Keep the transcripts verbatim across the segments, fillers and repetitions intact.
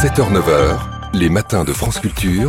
sept heures neuf heures, les matins de France Culture.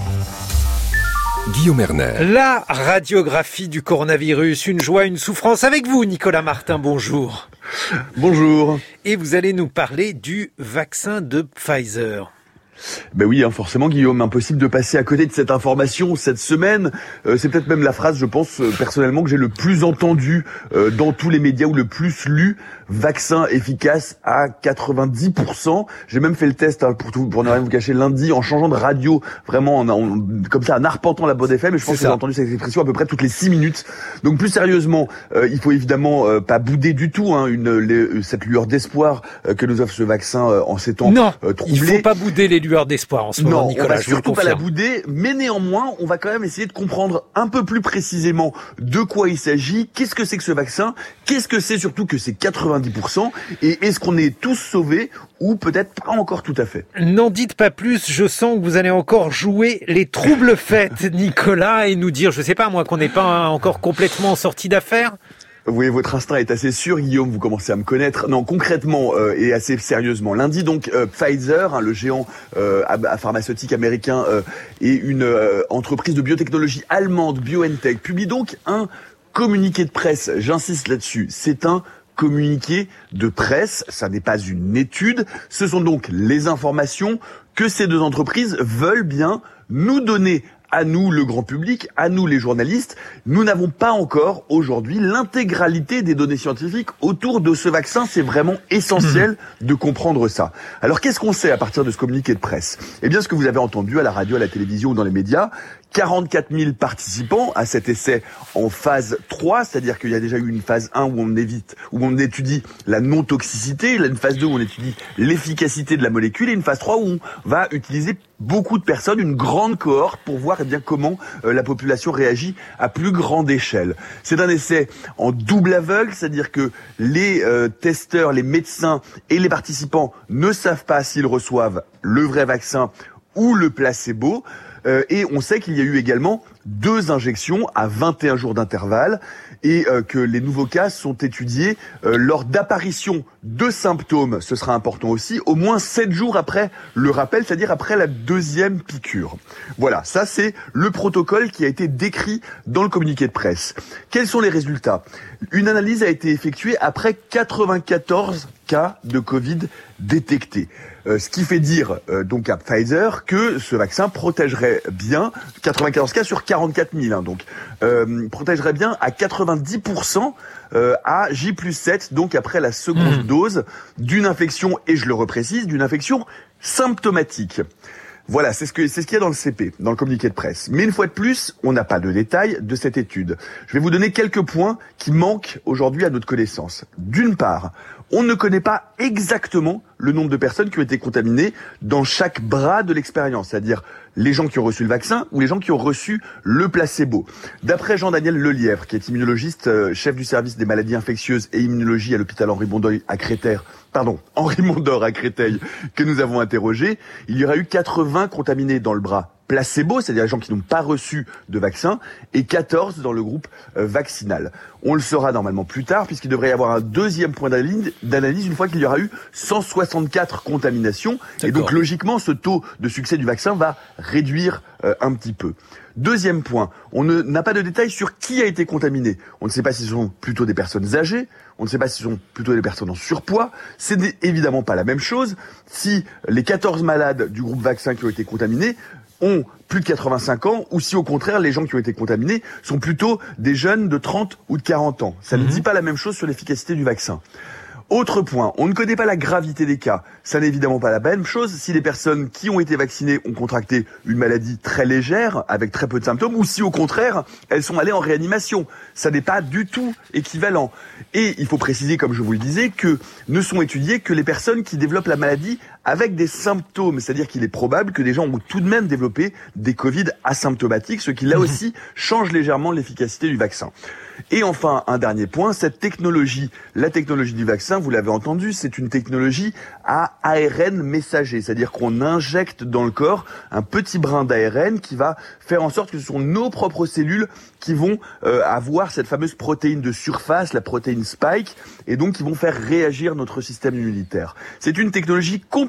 Guillaume Erner. La radiographie du coronavirus, une joie, une souffrance avec vous, Nicolas Martin, bonjour. Bonjour. Et vous allez nous parler du vaccin de Pfizer. Ben oui, hein, forcément Guillaume, impossible de passer à côté de cette information cette semaine. Euh, c'est peut-être même la phrase, je pense, euh, personnellement, que j'ai le plus entendue euh, dans tous les médias ou le plus lu. Vaccin efficace à quatre-vingt-dix pour cent. J'ai même fait le test, hein, pour, tout, pour ne rien vous cacher, lundi, en changeant de radio, vraiment en, en, comme ça, en arpentant la bonne F M. Et je pense que j'ai entendu cette expression à peu près toutes les six minutes. Donc plus sérieusement, euh, il faut évidemment euh, pas bouder du tout hein, une, les, cette lueur d'espoir euh, que nous offre ce vaccin euh, en ces temps non, euh, troublés. Il faut pas bouder les lueurs d'espoir en ce moment, non, Nicolas. On va surtout pas la bouder, mais néanmoins, on va quand même essayer de comprendre un peu plus précisément de quoi il s'agit, qu'est-ce que c'est que ce vaccin, qu'est-ce que c'est surtout que c'est quatre-vingt-dix pour cent, et est-ce qu'on est tous sauvés ou peut-être pas encore tout à fait. N'en dites pas plus, je sens que vous allez encore jouer les troubles fêtes, Nicolas, et nous dire, je sais pas moi, qu'on n'est pas encore complètement sorti d'affaire. Vous voyez, votre instinct est assez sûr, Guillaume, vous commencez à me connaître. Non, concrètement euh, et assez sérieusement. Lundi, donc, euh, Pfizer, hein, le géant euh, pharmaceutique américain euh, et une euh, entreprise de biotechnologie allemande, BioNTech, publie donc un communiqué de presse. J'insiste là-dessus, c'est un communiqué de presse, ça n'est pas une étude. Ce sont donc les informations que ces deux entreprises veulent bien nous donner à nous, le grand public, à nous, les journalistes. Nous n'avons pas encore, aujourd'hui, l'intégralité des données scientifiques autour de ce vaccin. C'est vraiment essentiel de comprendre ça. Alors, qu'est-ce qu'on sait à partir de ce communiqué de presse ? Eh bien, ce que vous avez entendu à la radio, à la télévision ou dans les médias, quarante-quatre mille participants à cet essai en phase trois, c'est-à-dire qu'il y a déjà eu une phase un où on évite, où on étudie la non-toxicité, une phase deux où on étudie l'efficacité de la molécule, et une phase trois où on va utiliser beaucoup de personnes, une grande cohorte, pour voir eh bien comment euh, la population réagit à plus grande échelle. C'est un essai en double aveugle, c'est-à-dire que les euh, testeurs, les médecins et les participants ne savent pas s'ils reçoivent le vrai vaccin ou le placebo. Euh, et on sait qu'il y a eu également deux injections à vingt et un jours d'intervalle et euh, que les nouveaux cas sont étudiés euh, lors d'apparition de symptômes, ce sera important aussi, au moins sept jours après le rappel, c'est-à-dire après la deuxième piqûre. Voilà, ça c'est le protocole qui a été décrit dans le communiqué de presse. Quels sont les résultats ? Une analyse a été effectuée après quatre-vingt-quatorze cas de Covid détectés. Euh, ce qui fait dire euh, donc à Pfizer que ce vaccin protégerait bien, quatre-vingt-quatorze cas sur quarante-quatre mille, hein, donc euh, protégerait bien à quatre-vingt-dix pour cent euh, à J plus sept, donc après la seconde mmh. dose d'une infection, et je le reprécise, d'une infection symptomatique. Voilà, c'est ce que c'est ce qu'il y a dans le C P, dans le communiqué de presse. Mais une fois de plus, on n'a pas de détails de cette étude. Je vais vous donner quelques points qui manquent aujourd'hui à notre connaissance. D'une part, on ne connaît pas exactement le nombre de personnes qui ont été contaminées dans chaque bras de l'expérience, c'est-à-dire les gens qui ont reçu le vaccin ou les gens qui ont reçu le placebo. D'après Jean-Daniel Lelièvre, qui est immunologiste, euh, chef du service des maladies infectieuses et immunologie à l'hôpital Henri Mondor à Créteil, pardon, Henri Mondor à Créteil, que nous avons interrogé, il y aura eu quatre-vingts contaminés dans le bras placebo, c'est-à-dire les gens qui n'ont pas reçu de vaccin, et quatorze dans le groupe euh, vaccinal. On le saura normalement plus tard, puisqu'il devrait y avoir un deuxième point d'analyse une fois qu'il y aura eu cent soixante-quatre contaminations. D'accord. Et donc logiquement, ce taux de succès du vaccin va réduire euh, un petit peu. Deuxième point, on ne, n'a pas de détails sur qui a été contaminé. On ne sait pas si ce sont plutôt des personnes âgées, on ne sait pas si ce sont plutôt des personnes en surpoids. C'est évidemment pas la même chose si les quatorze malades du groupe vaccin qui ont été contaminés ont plus de quatre-vingt-cinq ans, ou si au contraire les gens qui ont été contaminés sont plutôt des jeunes de trente ou de quarante ans. Ça mmh. ne dit pas la même chose sur l'efficacité du vaccin. Autre point, on ne connaît pas la gravité des cas. Ça n'est évidemment pas la même chose si les personnes qui ont été vaccinées ont contracté une maladie très légère, avec très peu de symptômes, ou si au contraire, elles sont allées en réanimation. Ça n'est pas du tout équivalent. Et il faut préciser, comme je vous le disais, que ne sont étudiées que les personnes qui développent la maladie avec des symptômes. C'est-à-dire qu'il est probable que des gens ont tout de même développé des Covid asymptomatiques, ce qui là aussi change légèrement l'efficacité du vaccin. Et enfin, un dernier point, cette technologie, la technologie du vaccin, vous l'avez entendu, c'est une technologie à A R N messager, c'est-à-dire qu'on injecte dans le corps un petit brin d'A R N qui va faire en sorte que ce sont nos propres cellules qui vont euh, avoir cette fameuse protéine de surface, la protéine spike, et donc qui vont faire réagir notre système immunitaire. C'est une technologie complètement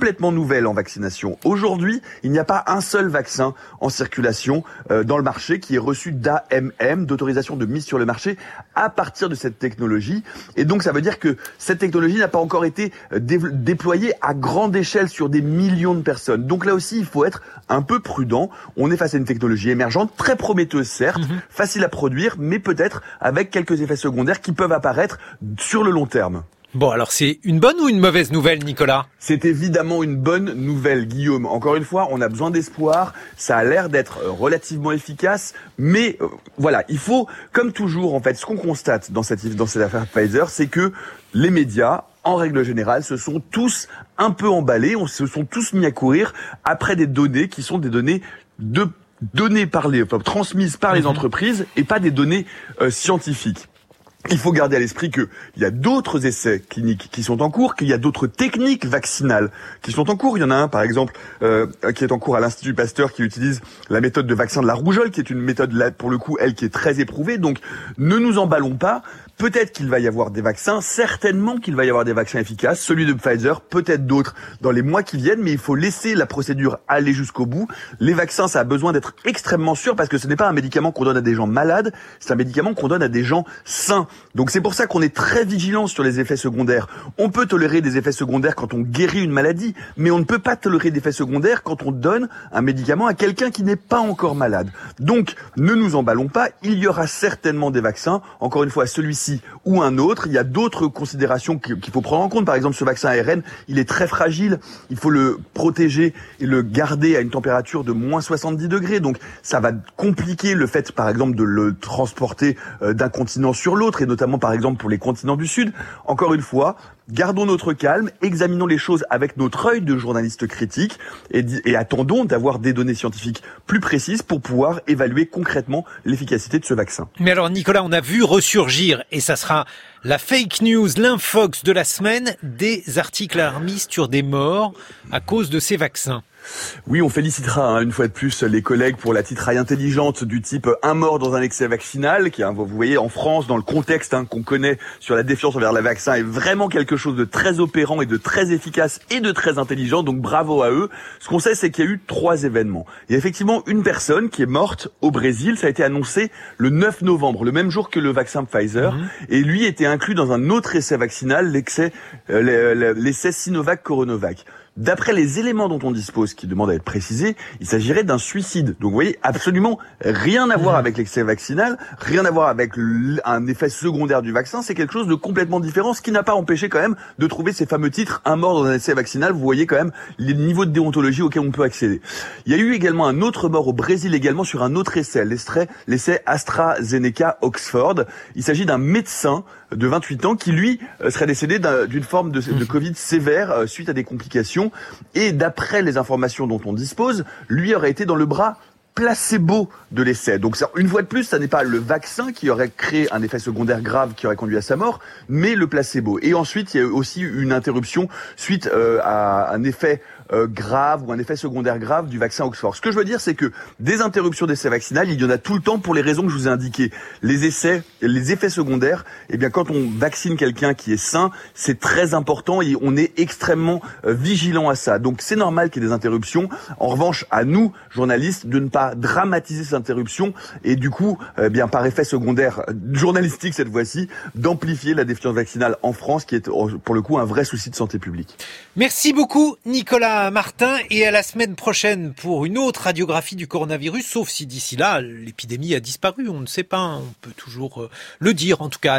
complètement nouvelle en vaccination. Aujourd'hui, il n'y a pas un seul vaccin en circulation euh, dans le marché qui est reçu d'A M M, d'autorisation de mise sur le marché, à partir de cette technologie. Et donc, ça veut dire que cette technologie n'a pas encore été dé- déployée à grande échelle sur des millions de personnes. Donc là aussi, il faut être un peu prudent. On est face à une technologie émergente, très prometteuse certes, mmh. facile à produire, mais peut-être avec quelques effets secondaires qui peuvent apparaître sur le long terme. Bon, alors c'est une bonne ou une mauvaise nouvelle, Nicolas ? C'est évidemment une bonne nouvelle, Guillaume. Encore une fois, on a besoin d'espoir. Ça a l'air d'être relativement efficace, mais euh, voilà, il faut, comme toujours, en fait, ce qu'on constate dans cette dans cette affaire Pfizer, c'est que les médias, en règle générale, se sont tous un peu emballés, on se sont tous mis à courir après des données qui sont des données de données par les, enfin, transmises par les entreprises et pas des données euh, scientifiques. Il faut garder à l'esprit qu'il y a d'autres essais cliniques qui sont en cours, qu'il y a d'autres techniques vaccinales qui sont en cours. Il y en a un, par exemple, euh, qui est en cours à l'Institut Pasteur, qui utilise la méthode de vaccin de la rougeole, qui est une méthode, là, pour le coup, elle, qui est très éprouvée. Donc, ne nous emballons pas. Peut-être qu'il va y avoir des vaccins, certainement qu'il va y avoir des vaccins efficaces, celui de Pfizer, peut-être d'autres dans les mois qui viennent, mais il faut laisser la procédure aller jusqu'au bout. Les vaccins, ça a besoin d'être extrêmement sûr, parce que ce n'est pas un médicament qu'on donne à des gens malades, c'est un médicament qu'on donne à des gens sains. Donc c'est pour ça qu'on est très vigilant sur les effets secondaires. On peut tolérer des effets secondaires quand on guérit une maladie, mais on ne peut pas tolérer d'effets secondaires quand on donne un médicament à quelqu'un qui n'est pas encore malade. Donc, ne nous emballons pas, il y aura certainement des vaccins, encore une fois, celui-ci ou un autre. Il y a d'autres considérations qu'il faut prendre en compte. Par exemple, ce vaccin A R N, il est très fragile. Il faut le protéger et le garder à une température de moins soixante-dix degrés. Donc, ça va compliquer le fait, par exemple, de le transporter d'un continent sur l'autre, et notamment, par exemple, pour les continents du Sud. Encore une fois, gardons notre calme, examinons les choses avec notre œil de journaliste critique et, et attendons d'avoir des données scientifiques plus précises pour pouvoir évaluer concrètement l'efficacité de ce vaccin. Mais alors, Nicolas, on a vu ressurgir, et ça sera la fake news, l'infox de la semaine, des articles alarmistes sur des morts à cause de ces vaccins. Oui, on félicitera hein, une fois de plus les collègues pour la titraille intelligente du type « un mort dans un excès vaccinal » qui, hein, vous voyez, en France, dans le contexte hein, qu'on connaît sur la défiance envers les vaccins, est vraiment quelque chose de très opérant et de très efficace et de très intelligent, donc bravo à eux. Ce qu'on sait, c'est qu'il y a eu trois événements. Il y a effectivement une personne qui est morte au Brésil, ça a été annoncé le neuf novembre, le même jour que le vaccin Pfizer, mmh. et lui était inclus dans un autre essai vaccinal, l'excès, euh, l'essai Sinovac-Coronavac. D'après les éléments dont on dispose, qui demandent à être précisés, il s'agirait d'un suicide. Donc vous voyez, absolument rien à voir avec l'excès vaccinal, rien à voir avec un effet secondaire du vaccin, c'est quelque chose de complètement différent, ce qui n'a pas empêché quand même de trouver ces fameux titres « un mort dans un essai vaccinal ». Vous voyez quand même les niveaux de déontologie auxquels on peut accéder. Il y a eu également un autre mort au Brésil, également sur un autre essai, l'essai AstraZeneca-Oxford. Il s'agit d'un médecin de vingt-huit ans qui, lui, serait décédé d'une forme de, de Covid sévère suite à des complications. Et d'après les informations dont on dispose, lui aurait été dans le bras placebo de l'essai. Donc ça, une fois de plus, ça n'est pas le vaccin qui aurait créé un effet secondaire grave qui aurait conduit à sa mort, mais le placebo. Et ensuite, il y a aussi une interruption suite euh, à un effet euh, grave ou un effet secondaire grave du vaccin Oxford. Ce que je veux dire, c'est que des interruptions d'essais vaccinales, il y en a tout le temps pour les raisons que je vous ai indiquées. Les essais, les effets secondaires, eh bien, quand on vaccine quelqu'un qui est sain, c'est très important et on est extrêmement euh, vigilant à ça. Donc c'est normal qu'il y ait des interruptions. En revanche, à nous, journalistes, de ne pas dramatiser ces interruptions et du coup, eh bien, par effet secondaire journalistique cette fois-ci, d'amplifier la défiance vaccinale en France, qui est pour le coup un vrai souci de santé publique. Merci beaucoup Nicolas Martin, et à la semaine prochaine pour une autre radiographie du coronavirus, sauf si d'ici là l'épidémie a disparu, on ne sait pas, on peut toujours le dire en tout cas.